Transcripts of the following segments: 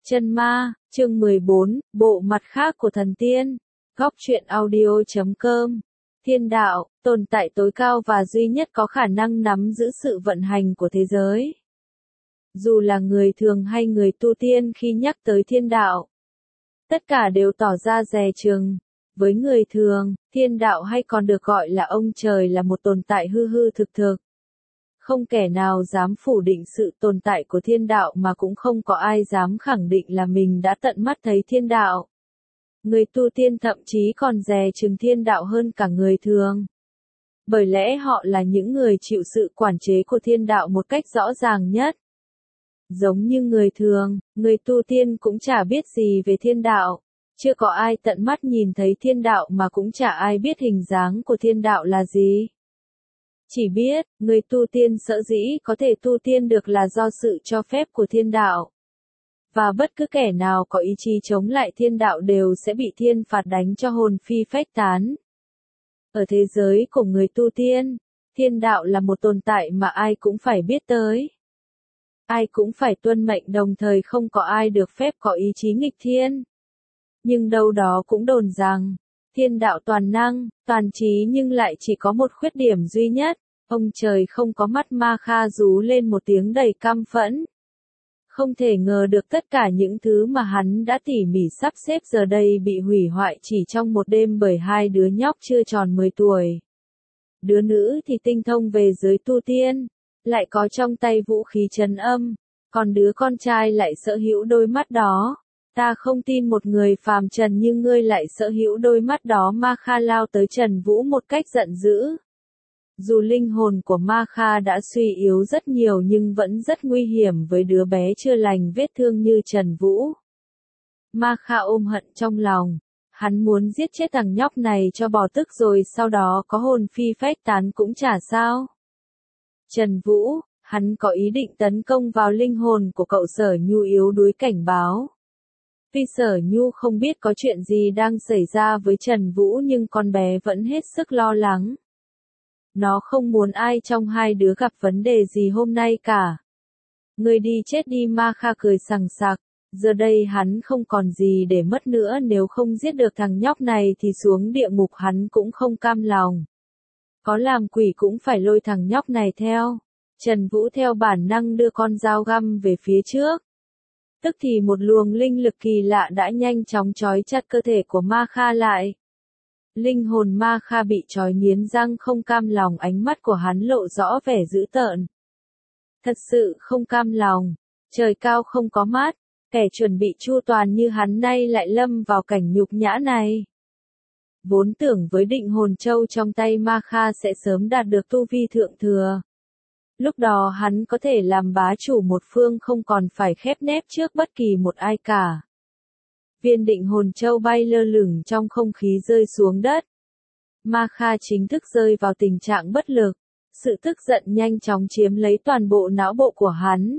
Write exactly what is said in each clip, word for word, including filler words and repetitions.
Chân ma, chương mười bốn, bộ mặt khác của thần tiên. Góc truyện audio chấm com. Thiên đạo, tồn tại tối cao và duy nhất có khả năng nắm giữ sự vận hành của thế giới. Dù là người thường hay người tu tiên khi nhắc tới thiên đạo, tất cả đều tỏ ra dè chừng. Với người thường, thiên đạo hay còn được gọi là ông trời là một tồn tại hư hư thực thực. Không kẻ nào dám phủ định sự tồn tại của thiên đạo mà cũng không có ai dám khẳng định là mình đã tận mắt thấy thiên đạo. Người tu tiên thậm chí còn dè chừng thiên đạo hơn cả người thường. Bởi lẽ họ là những người chịu sự quản chế của thiên đạo một cách rõ ràng nhất. Giống như người thường, người tu tiên cũng chả biết gì về thiên đạo. Chưa có ai tận mắt nhìn thấy thiên đạo mà cũng chả ai biết hình dáng của thiên đạo là gì. Chỉ biết, người tu tiên sở dĩ có thể tu tiên được là do sự cho phép của thiên đạo. Và bất cứ kẻ nào có ý chí chống lại thiên đạo đều sẽ bị thiên phạt đánh cho hồn phi phách tán. Ở thế giới của người tu tiên, thiên đạo là một tồn tại mà ai cũng phải biết tới. Ai cũng phải tuân mệnh, đồng thời không có ai được phép có ý chí nghịch thiên. Nhưng đâu đó cũng đồn rằng, thiên đạo toàn năng, toàn trí nhưng lại chỉ có một khuyết điểm duy nhất, ông trời không có mắt. Ma Kha rú lên một tiếng đầy căm phẫn. Không thể ngờ được tất cả những thứ mà hắn đã tỉ mỉ sắp xếp giờ đây bị hủy hoại chỉ trong một đêm bởi hai đứa nhóc chưa tròn mười tuổi. Đứa nữ thì tinh thông về giới tu tiên, lại có trong tay vũ khí trấn âm, còn đứa con trai lại sở hữu đôi mắt đó. Ta không tin một người phàm trần như ngươi lại sở hữu đôi mắt đó. Ma Kha lao tới Trần Vũ một cách giận dữ. Dù linh hồn của Ma Kha đã suy yếu rất nhiều nhưng vẫn rất nguy hiểm với đứa bé chưa lành vết thương như Trần Vũ. Ma Kha ôm hận trong lòng. Hắn muốn giết chết thằng nhóc này cho bỏ tức rồi sau đó có hồn phi phách tán cũng chả sao. Trần Vũ, hắn có ý định tấn công vào linh hồn của cậu Sở Nhu yếu đuối cảnh báo. Tuy Sở Nhu không biết có chuyện gì đang xảy ra với Trần Vũ nhưng con bé vẫn hết sức lo lắng. Nó không muốn ai trong hai đứa gặp vấn đề gì hôm nay cả. Người đi chết đi. Ma Kha cười sằng sặc. Giờ đây hắn không còn gì để mất nữa, nếu không giết được thằng nhóc này thì xuống địa ngục hắn cũng không cam lòng. Có làm quỷ cũng phải lôi thằng nhóc này theo. Trần Vũ theo bản năng đưa con dao găm về phía trước. Tức thì một luồng linh lực kỳ lạ đã nhanh chóng trói chặt cơ thể của Ma Kha lại. Linh hồn Ma Kha bị trói nghiến răng không cam lòng, ánh mắt của hắn lộ rõ vẻ dữ tợn. Thật sự không cam lòng, trời cao không có mắt, kẻ chuẩn bị chu toàn như hắn nay lại lâm vào cảnh nhục nhã này. Vốn tưởng với định hồn châu trong tay Ma Kha sẽ sớm đạt được tu vi thượng thừa. Lúc đó hắn có thể làm bá chủ một phương không còn phải khép nép trước bất kỳ một ai cả. Viên định hồn châu bay lơ lửng trong không khí rơi xuống đất. Ma Kha chính thức rơi vào tình trạng bất lực. Sự tức giận nhanh chóng chiếm lấy toàn bộ não bộ của hắn.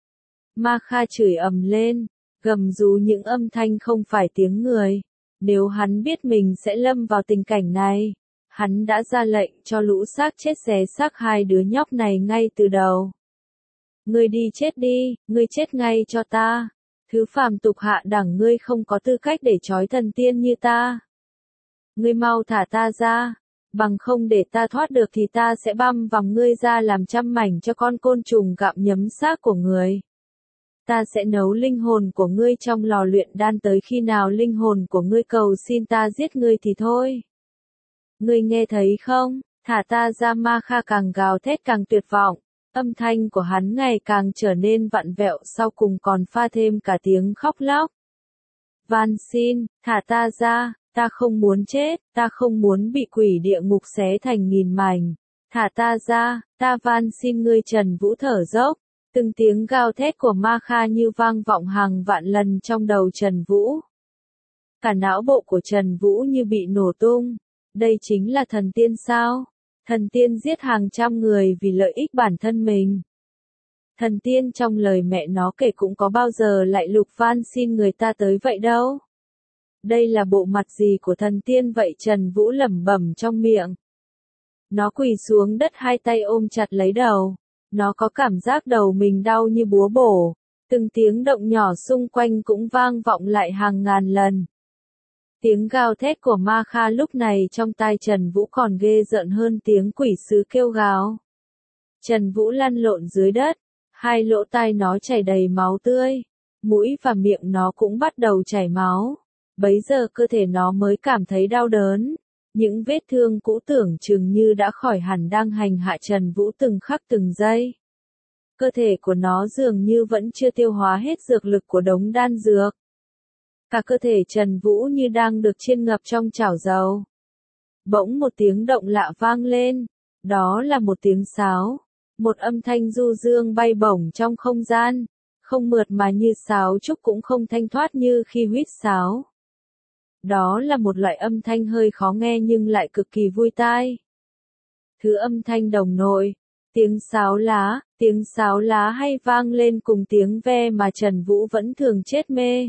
Ma Kha chửi ầm lên, gầm rú những âm thanh không phải tiếng người. Nếu hắn biết mình sẽ lâm vào tình cảnh này, hắn đã ra lệnh cho lũ xác chết xé xác hai đứa nhóc này ngay từ đầu. Ngươi đi chết đi, ngươi chết ngay cho ta. Thứ phàm tục hạ đẳng, ngươi không có tư cách để trói thần tiên như ta. Ngươi mau thả ta ra, bằng không để ta thoát được thì ta sẽ băm vòng ngươi ra làm trăm mảnh cho con côn trùng gặm nhấm xác của người. Ta sẽ nấu linh hồn của ngươi trong lò luyện đan, tới khi nào linh hồn của ngươi cầu xin ta giết ngươi thì thôi. Ngươi nghe thấy không? Thả ta ra. Ma Kha càng gào thét càng tuyệt vọng. Âm thanh của hắn ngày càng trở nên vặn vẹo, sau cùng còn pha thêm cả tiếng khóc lóc. Van xin, thả ta ra, ta không muốn chết, ta không muốn bị quỷ địa ngục xé thành nghìn mảnh. Thả ta ra, ta van xin ngươi. Trần Vũ thở dốc, từng tiếng gào thét của Ma Kha như vang vọng hàng vạn lần trong đầu Trần Vũ. Cả não bộ của Trần Vũ như bị nổ tung. Đây chính là thần tiên sao? Thần tiên giết hàng trăm người vì lợi ích bản thân mình. Thần tiên trong lời mẹ nó kể cũng có bao giờ lại lục van xin người ta tới vậy đâu. Đây là bộ mặt gì của thần tiên vậy? Trần Vũ lẩm bẩm trong miệng. Nó quỳ xuống đất, hai tay ôm chặt lấy đầu. Nó có cảm giác đầu mình đau như búa bổ. Từng tiếng động nhỏ xung quanh cũng vang vọng lại hàng ngàn lần. Tiếng gào thét của Ma Kha lúc này trong tai Trần Vũ còn ghê rợn hơn tiếng quỷ sứ kêu gào. Trần Vũ lăn lộn dưới đất, hai lỗ tai nó chảy đầy máu tươi, mũi và miệng nó cũng bắt đầu chảy máu. Bấy giờ cơ thể nó mới cảm thấy đau đớn. Những vết thương cũ tưởng chừng như đã khỏi hẳn đang hành hạ Trần Vũ từng khắc từng giây. Cơ thể của nó dường như vẫn chưa tiêu hóa hết dược lực của đống đan dược. Cả cơ thể Trần Vũ như đang được chiên ngập trong chảo dầu. Bỗng một tiếng động lạ vang lên, đó là một tiếng sáo. Một âm thanh du dương bay bổng trong không gian, không mượt mà như sáo trúc cũng không thanh thoát như khi huýt sáo. Đó là một loại âm thanh hơi khó nghe nhưng lại cực kỳ vui tai. Thứ âm thanh đồng nội, tiếng sáo lá, tiếng sáo lá hay vang lên cùng tiếng ve mà Trần Vũ vẫn thường chết mê.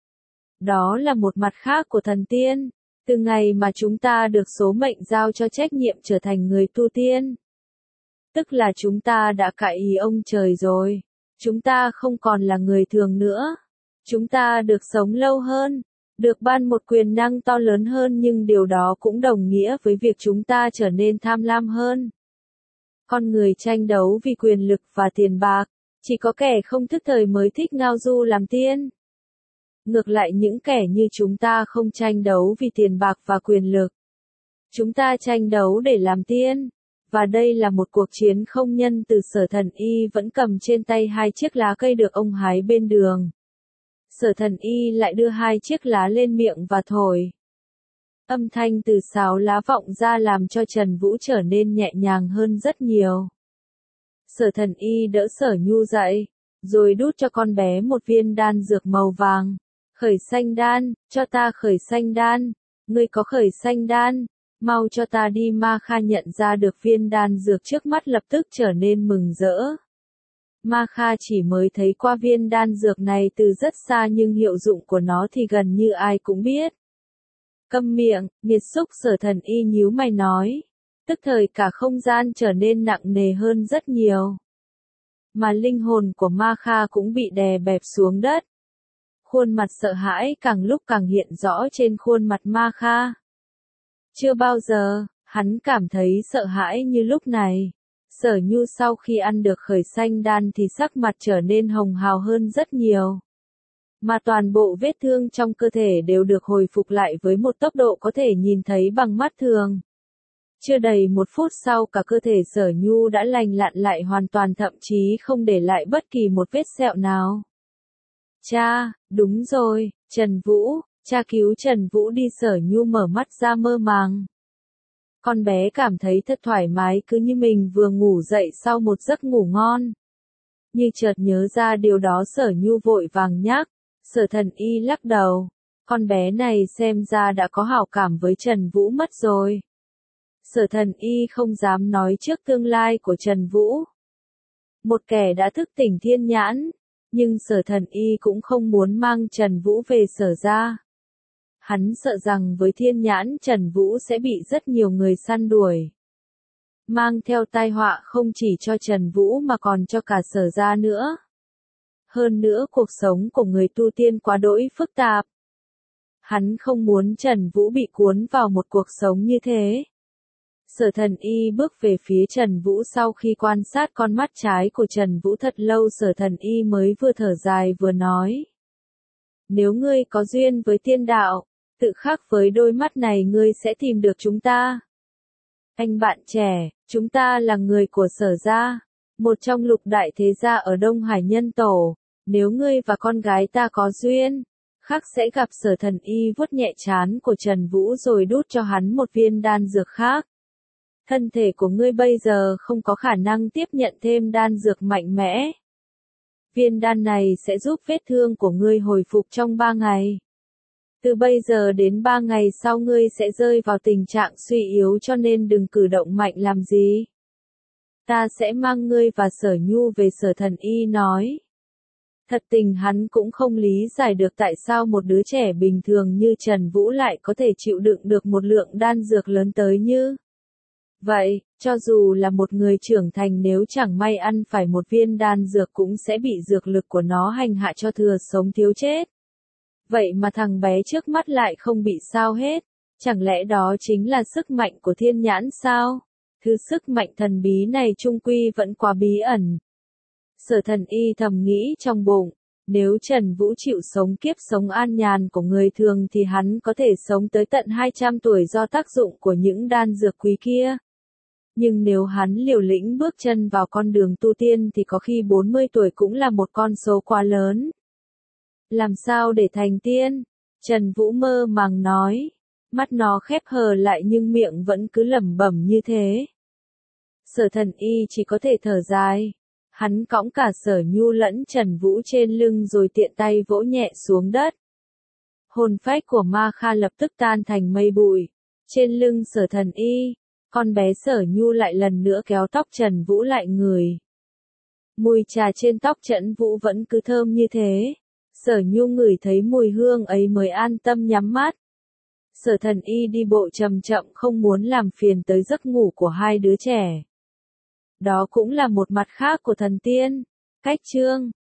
Đó là một mặt khác của thần tiên, từ ngày mà chúng ta được số mệnh giao cho trách nhiệm trở thành người tu tiên. Tức là chúng ta đã cãi ý ông trời rồi, chúng ta không còn là người thường nữa. Chúng ta được sống lâu hơn, được ban một quyền năng to lớn hơn nhưng điều đó cũng đồng nghĩa với việc chúng ta trở nên tham lam hơn. Con người tranh đấu vì quyền lực và tiền bạc, chỉ có kẻ không thức thời mới thích ngao du làm tiên. Ngược lại những kẻ như chúng ta không tranh đấu vì tiền bạc và quyền lực. Chúng ta tranh đấu để làm tiên. Và đây là một cuộc chiến không nhân từ. Sở Thần Y vẫn cầm trên tay hai chiếc lá cây được ông hái bên đường. Sở Thần Y lại đưa hai chiếc lá lên miệng và thổi. Âm thanh từ sáo lá vọng ra làm cho Trần Vũ trở nên nhẹ nhàng hơn rất nhiều. Sở Thần Y đỡ Sở Nhu dậy, rồi đút cho con bé một viên đan dược màu vàng. Khởi sanh đan, cho ta khởi sanh đan, ngươi có khởi sanh đan, mau cho ta đi. Ma Kha nhận ra được viên đan dược trước mắt lập tức trở nên mừng rỡ. Ma Kha chỉ mới thấy qua viên đan dược này từ rất xa nhưng hiệu dụng của nó thì gần như ai cũng biết. Câm miệng, nghiệt xúc. Sở Thần Y nhíu mày nói. Tức thời cả không gian trở nên nặng nề hơn rất nhiều. Mà linh hồn của Ma Kha cũng bị đè bẹp xuống đất. Khuôn mặt sợ hãi càng lúc càng hiện rõ trên khuôn mặt Ma Kha. Chưa bao giờ, hắn cảm thấy sợ hãi như lúc này. Sở Nhu sau khi ăn được khởi sanh đan thì sắc mặt trở nên hồng hào hơn rất nhiều. Mà toàn bộ vết thương trong cơ thể đều được hồi phục lại với một tốc độ có thể nhìn thấy bằng mắt thường. Chưa đầy một phút sau cả cơ thể Sở Nhu đã lành lặn lại hoàn toàn, thậm chí không để lại bất kỳ một vết sẹo nào. Cha, đúng rồi, Trần Vũ, cha cứu Trần Vũ đi. Sở Nhu mở mắt ra mơ màng. Con bé cảm thấy thật thoải mái cứ như mình vừa ngủ dậy sau một giấc ngủ ngon. Như chợt nhớ ra điều đó Sở Nhu vội vàng nhắc. Sở Thần Y lắc đầu. Con bé này xem ra đã có hảo cảm với Trần Vũ mất rồi. Sở Thần Y không dám nói trước tương lai của Trần Vũ. Một kẻ đã thức tỉnh thiên nhãn. Nhưng Sở Thần Y cũng không muốn mang Trần Vũ về Sở gia. Hắn sợ rằng với thiên nhãn Trần Vũ sẽ bị rất nhiều người săn đuổi. Mang theo tai họa không chỉ cho Trần Vũ mà còn cho cả Sở gia nữa. Hơn nữa cuộc sống của người tu tiên quá đỗi phức tạp. Hắn không muốn Trần Vũ bị cuốn vào một cuộc sống như thế. Sở Thần Y bước về phía Trần Vũ sau khi quan sát con mắt trái của Trần Vũ thật lâu. Sở Thần Y mới vừa thở dài vừa nói. Nếu ngươi có duyên với tiên đạo, tự khắc với đôi mắt này ngươi sẽ tìm được chúng ta. Anh bạn trẻ, chúng ta là người của Sở gia, một trong lục đại thế gia ở Đông Hải Nhân Tổ. Nếu ngươi và con gái ta có duyên, khắc sẽ gặp. Sở Thần Y vuốt nhẹ trán của Trần Vũ rồi đút cho hắn một viên đan dược khác. Thân thể của ngươi bây giờ không có khả năng tiếp nhận thêm đan dược mạnh mẽ. Viên đan này sẽ giúp vết thương của ngươi hồi phục trong ba ngày. Từ bây giờ đến ba ngày sau ngươi sẽ rơi vào tình trạng suy yếu cho nên đừng cử động mạnh làm gì. Ta sẽ mang ngươi và Sở Nhu về. Sở Thần Y nói. Thật tình hắn cũng không lý giải được tại sao một đứa trẻ bình thường như Trần Vũ lại có thể chịu đựng được một lượng đan dược lớn tới như Vậy, cho dù là một người trưởng thành nếu chẳng may ăn phải một viên đan dược cũng sẽ bị dược lực của nó hành hạ cho thừa sống thiếu chết. Vậy mà thằng bé trước mắt lại không bị sao hết. Chẳng lẽ đó chính là sức mạnh của thiên nhãn sao? Thứ sức mạnh thần bí này chung quy vẫn quá bí ẩn. Sở Thần Y thầm nghĩ trong bụng, nếu Trần Vũ chịu sống kiếp sống an nhàn của người thường thì hắn có thể sống tới tận hai trăm tuổi do tác dụng của những đan dược quý kia. Nhưng nếu hắn liều lĩnh bước chân vào con đường tu tiên thì có khi bốn mươi tuổi cũng là một con số quá lớn. Làm sao để thành tiên? Trần Vũ mơ màng nói. Mắt nó khép hờ lại nhưng miệng vẫn cứ lẩm bẩm như thế. Sở Thần Y chỉ có thể thở dài. Hắn cõng cả Sở Nhu lẫn Trần Vũ trên lưng rồi tiện tay vỗ nhẹ xuống đất. Hồn phách của Ma Kha lập tức tan thành mây bụi. Trên lưng Sở Thần Y, con bé Sở Nhu lại lần nữa kéo tóc Trần Vũ lại người. Mùi trà trên tóc Trần Vũ vẫn cứ thơm như thế. Sở Nhu ngửi thấy mùi hương ấy mới an tâm nhắm mắt. Sở Thần Y đi bộ chậm chậm không muốn làm phiền tới giấc ngủ của hai đứa trẻ. Đó cũng là một mặt khác của thần tiên. Cách chương